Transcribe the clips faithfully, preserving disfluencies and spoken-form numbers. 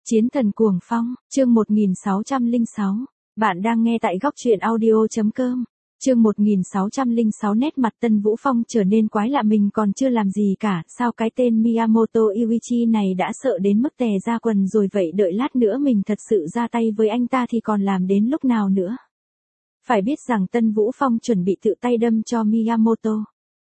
Chiến thần cuồng phong, chương một nghìn sáu trăm lẻ sáu. Bạn đang nghe tại góc truyện audio.com. Chương một nghìn sáu trăm lẻ sáu. Nét mặt Tân Vũ Phong trở nên quái lạ, mình còn chưa làm gì cả, sao cái tên Miyamoto Yuichi này đã sợ đến mức tè ra quần rồi vậy, đợi lát nữa mình thật sự ra tay với anh ta thì còn làm đến lúc nào nữa. Phải biết rằng Tân Vũ Phong chuẩn bị tự tay đâm cho Miyamoto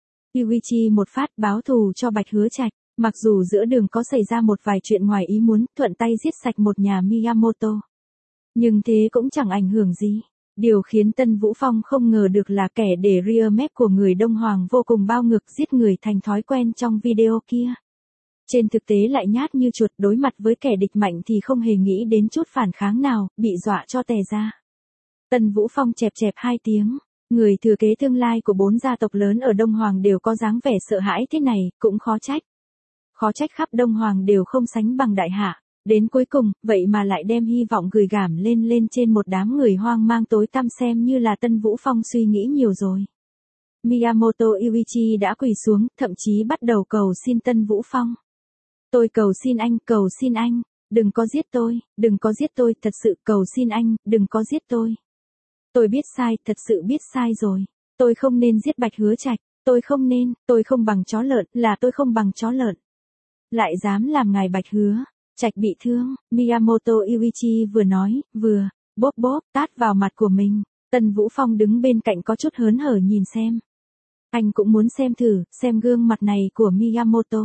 Yuichi một phát báo thù cho Bạch Hứa Trạch. Mặc dù giữa đường có xảy ra một vài chuyện ngoài ý muốn, thuận tay giết sạch một nhà Miyamoto, nhưng thế cũng chẳng ảnh hưởng gì. Điều khiến Tân Vũ Phong không ngờ được là kẻ để rear map của người Đông Hoàng vô cùng bao ngược giết người thành thói quen trong video kia. Trên thực tế lại nhát như chuột, đối mặt với kẻ địch mạnh thì không hề nghĩ đến chút phản kháng nào, bị dọa cho tè ra. Tân Vũ Phong chẹp chẹp hai tiếng. Người thừa kế tương lai của bốn gia tộc lớn ở Đông Hoàng đều có dáng vẻ sợ hãi thế này, cũng khó trách. Khó trách khắp Đông Hoàng đều không sánh bằng đại hạ. Đến cuối cùng, vậy mà lại đem hy vọng gửi gảm lên lên trên một đám người hoang mang tối tăm, xem như là Tân Vũ Phong suy nghĩ nhiều rồi. Miyamoto Yuichi đã quỳ xuống, thậm chí bắt đầu cầu xin Tân Vũ Phong. Tôi cầu xin anh, cầu xin anh, đừng có giết tôi, đừng có giết tôi, thật sự cầu xin anh, đừng có giết tôi. Tôi biết sai, thật sự biết sai rồi. Tôi không nên giết Bạch Hứa Trạch, tôi không nên, tôi không bằng chó lợn, là tôi không bằng chó lợn. Lại dám làm ngài Bạch Hứa Trạch bị thương. Miyamoto Yuichi vừa nói, vừa bóp bóp tát vào mặt của mình. Tân Vũ Phong đứng bên cạnh có chút hớn hở nhìn xem. Anh cũng muốn xem thử, xem gương mặt này của Miyamoto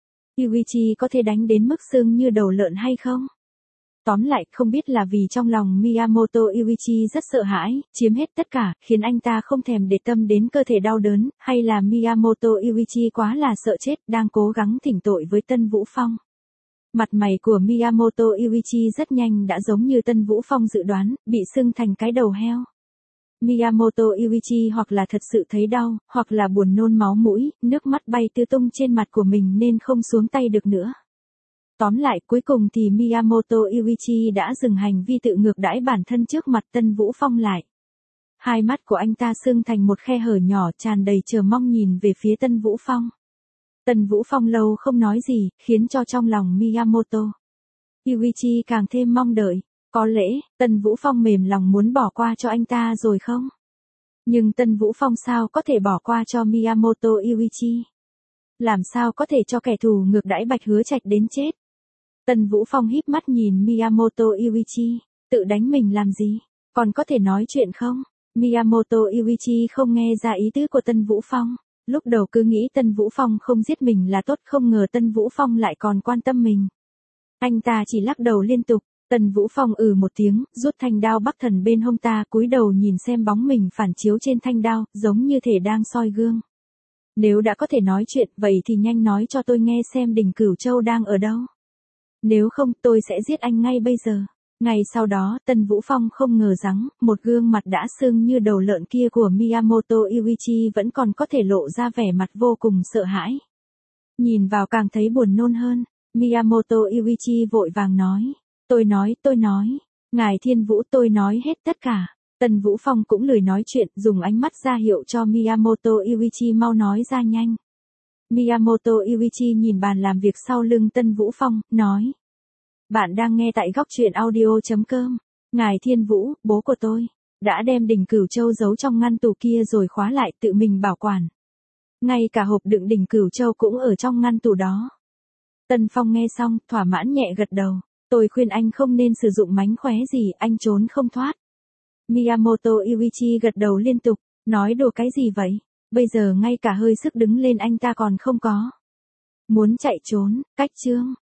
Yuichi có thể đánh đến mức sưng như đầu lợn hay không. Tóm lại, không biết là vì trong lòng Miyamoto Yuichi rất sợ hãi, chiếm hết tất cả, khiến anh ta không thèm để tâm đến cơ thể đau đớn, hay là Miyamoto Yuichi quá là sợ chết, đang cố gắng thỉnh tội với Tân Vũ Phong. Mặt mày của Miyamoto Yuichi rất nhanh đã giống như Tân Vũ Phong dự đoán, bị sưng thành cái đầu heo. Miyamoto Yuichi hoặc là thật sự thấy đau, hoặc là buồn nôn máu mũi, nước mắt bay tứ tung trên mặt của mình nên không xuống tay được nữa. Tóm lại, cuối cùng thì Miyamoto Yuichi đã dừng hành vi tự ngược đãi bản thân trước mặt Tân Vũ Phong lại. Hai mắt của anh ta sưng thành một khe hở nhỏ, tràn đầy chờ mong nhìn về phía Tân Vũ Phong. Tân Vũ Phong lâu không nói gì, khiến cho trong lòng Miyamoto Yuichi càng thêm mong đợi. Có lẽ, Tân Vũ Phong mềm lòng muốn bỏ qua cho anh ta rồi không? Nhưng Tân Vũ Phong sao có thể bỏ qua cho Miyamoto Yuichi? Làm sao có thể cho kẻ thù ngược đãi Bạch Hứa Trạch đến chết? Tân Vũ Phong híp mắt nhìn Miyamoto Yuichi, tự đánh mình làm gì? Còn có thể nói chuyện không? Miyamoto Yuichi không nghe ra ý tứ của Tân Vũ Phong. Lúc đầu cứ nghĩ Tân Vũ Phong không giết mình là tốt, không ngờ Tân Vũ Phong lại còn quan tâm mình. Anh ta chỉ lắc đầu liên tục. Tân Vũ Phong ừ một tiếng, rút thanh đao Bắc Thần bên hông ta, cúi đầu nhìn xem bóng mình phản chiếu trên thanh đao, giống như thể đang soi gương. Nếu đã có thể nói chuyện, vậy thì nhanh nói cho tôi nghe xem đỉnh Cửu Châu đang ở đâu. Nếu không, tôi sẽ giết anh ngay bây giờ. Ngày sau đó, Tân Vũ Phong không ngờ rằng, một gương mặt đã sưng như đầu lợn kia của Miyamoto Yuichi vẫn còn có thể lộ ra vẻ mặt vô cùng sợ hãi. Nhìn vào càng thấy buồn nôn hơn, Miyamoto Yuichi vội vàng nói. Tôi nói, tôi nói, ngài Thiên Vũ, tôi nói hết tất cả. Tân Vũ Phong cũng lười nói chuyện, dùng ánh mắt ra hiệu cho Miyamoto Yuichi mau nói ra nhanh. Miyamoto Yuichi nhìn bàn làm việc sau lưng Tân Vũ Phong, nói. Bạn đang nghe tại góc truyện audio.com. Ngài Thiên Vũ, bố của tôi, đã đem đỉnh Cửu Châu giấu trong ngăn tủ kia rồi khóa lại, tự mình bảo quản. Ngay cả hộp đựng đỉnh Cửu Châu cũng ở trong ngăn tủ đó. Tân Phong nghe xong, thỏa mãn nhẹ gật đầu. Tôi khuyên anh không nên sử dụng mánh khóe gì, anh trốn không thoát. Miyamoto Yuichi gật đầu liên tục, nói đùa cái gì vậy? Bây giờ ngay cả hơi sức đứng lên anh ta còn không có. Muốn chạy trốn, cách chương.